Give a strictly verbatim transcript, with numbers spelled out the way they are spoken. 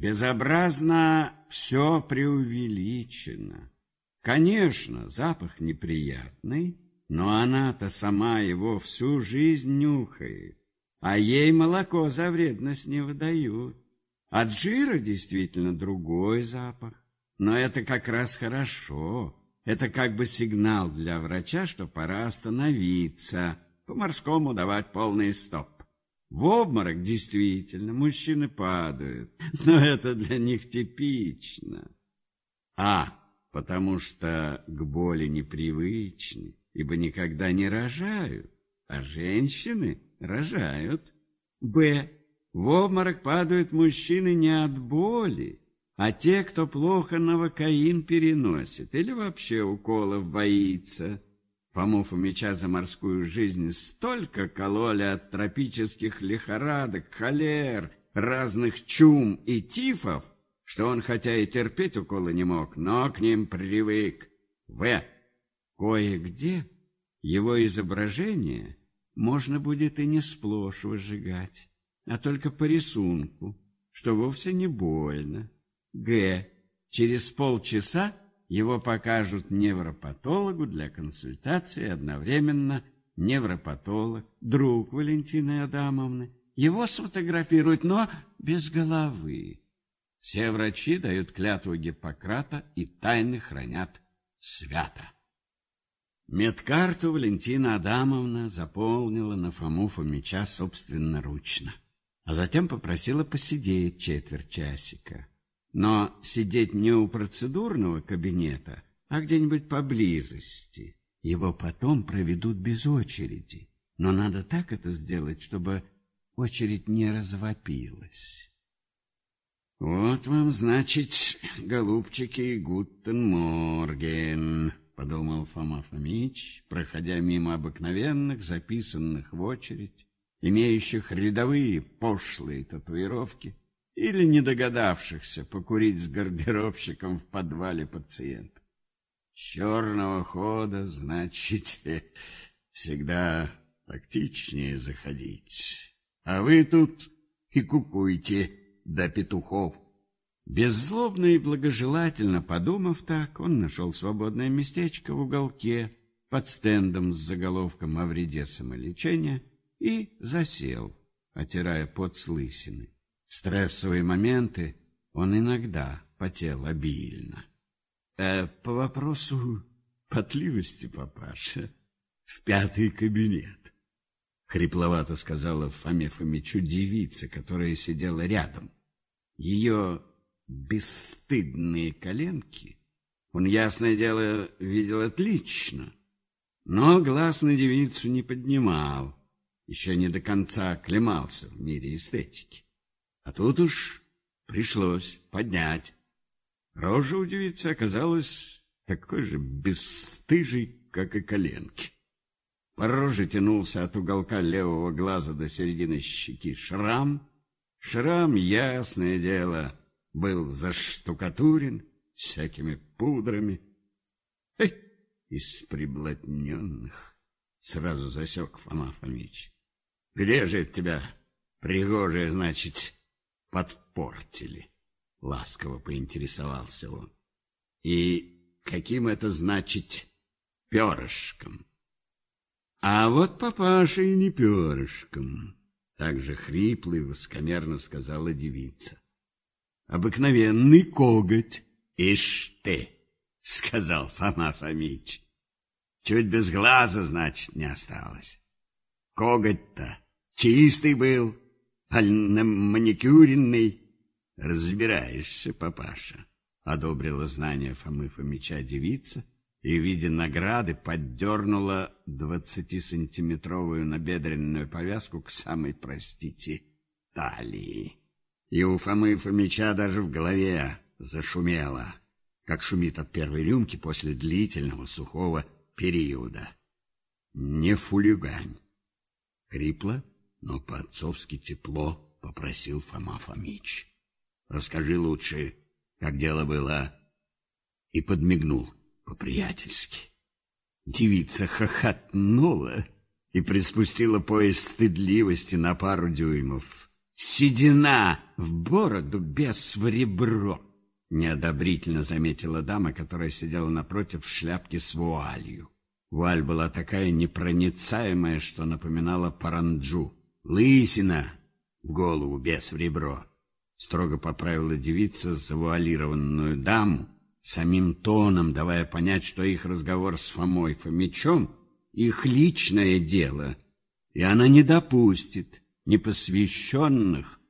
Безобразно все преувеличено. Конечно, запах неприятный, но она-то сама его всю жизнь нюхает, а ей молоко за вредность не выдают. От жира действительно другой запах, но это как раз хорошо. Это как бы сигнал для врача, что пора остановиться, по-морскому давать полный стоп. В обморок действительно мужчины падают, но это для них типично. А, потому что к боли непривычны, ибо никогда не рожают, а женщины рожают. Б. В обморок падают мужчины не от боли, а те, кто плохо новокаин переносит или вообще уколов боится. Фому Фомича за морскую жизнь столько кололи от тропических лихорадок, холер, разных чум и тифов, что он хотя и терпеть уколы не мог, но к ним привык. В. Кое-где его изображение можно будет и не сплошь выжигать, а только по рисунку, что вовсе не больно. Г. Через полчаса его покажут невропатологу для консультации, одновременно невропатолог, друг Валентины Адамовны. Его сфотографируют, но без головы. Все врачи дают клятву Гиппократа и тайны хранят свято. Медкарту Валентина Адамовна заполнила на Фому Фомича собственноручно, а затем попросила посидеть четверть часика. Но сидеть не у процедурного кабинета, а где-нибудь поблизости. Его потом проведут без очереди. Но надо так это сделать, чтобы очередь не развопилась. «Вот вам, значит, голубчики, гутен морген», — подумал Фома Фомич, проходя мимо обыкновенных, записанных в очередь, имеющих рядовые пошлые татуировки, или не догадавшихся покурить с гардеробщиком в подвале пациента. Черного хода, значит, всегда тактичнее заходить. А вы тут и кукуйте до петухов. Беззлобно и благожелательно подумав так, он нашел свободное местечко в уголке под стендом с заголовком о вреде самолечения и засел, отирая пот с лысины. В стрессовые моменты он иногда потел обильно. Э, по вопросу потливости, папаша, в пятый кабинет, хрипловато сказала Фоме Фомичу девица, которая сидела рядом. Ее бесстыдные коленки он, ясное дело, видел отлично, но глаз на девицу не поднимал, еще не до конца оклемался в мире эстетики. А тут уж пришлось поднять. Рожа у девицы оказалась такой же бесстыжей, как и коленки. По роже тянулся от уголка левого глаза до середины щеки шрам. Шрам, ясное дело, был заштукатурен всякими пудрами. Эй, из приблотненных, сразу засек Фома Фомич. Где же это тебя, пригожее, значит, подпортили? Ласково поинтересовался он. И каким это значит перышком? А вот папаша и не перышком, так же хрипло и высокомерно сказала девица. Обыкновенный коготь. Ишь ты, сказал Фома Фомич. Чуть без глаза, значит, не осталось. Коготь-то чистый был, аль маникюренный. Разбираешься, папаша, одобрила знание Фомы Фомича девица и, видя награды, поддернула двадцатисантиметровую набедренную повязку к самой, простите, талии. И у Фомы Фомича даже в голове зашумело, как шумит от первой рюмки после длительного сухого периода. Не фулигань. Хрипло, но по-отцовски тепло попросил Фома Фомич. Расскажи лучше, как дело было. И подмигнул по-приятельски. Девица хохотнула и приспустила пояс стыдливости на пару дюймов. седина в бороду, бес в ребро, неодобрительно заметила дама, которая сидела напротив в шляпке с вуалью. Вуаль была такая непроницаемая, что напоминала паранджу. Лысина в голову, бес в ребро, строго поправила девица завуалированную даму, самим тоном давая понять, что их разговор с Фомой Фомичом — их личное дело, и она не допустит непосвященных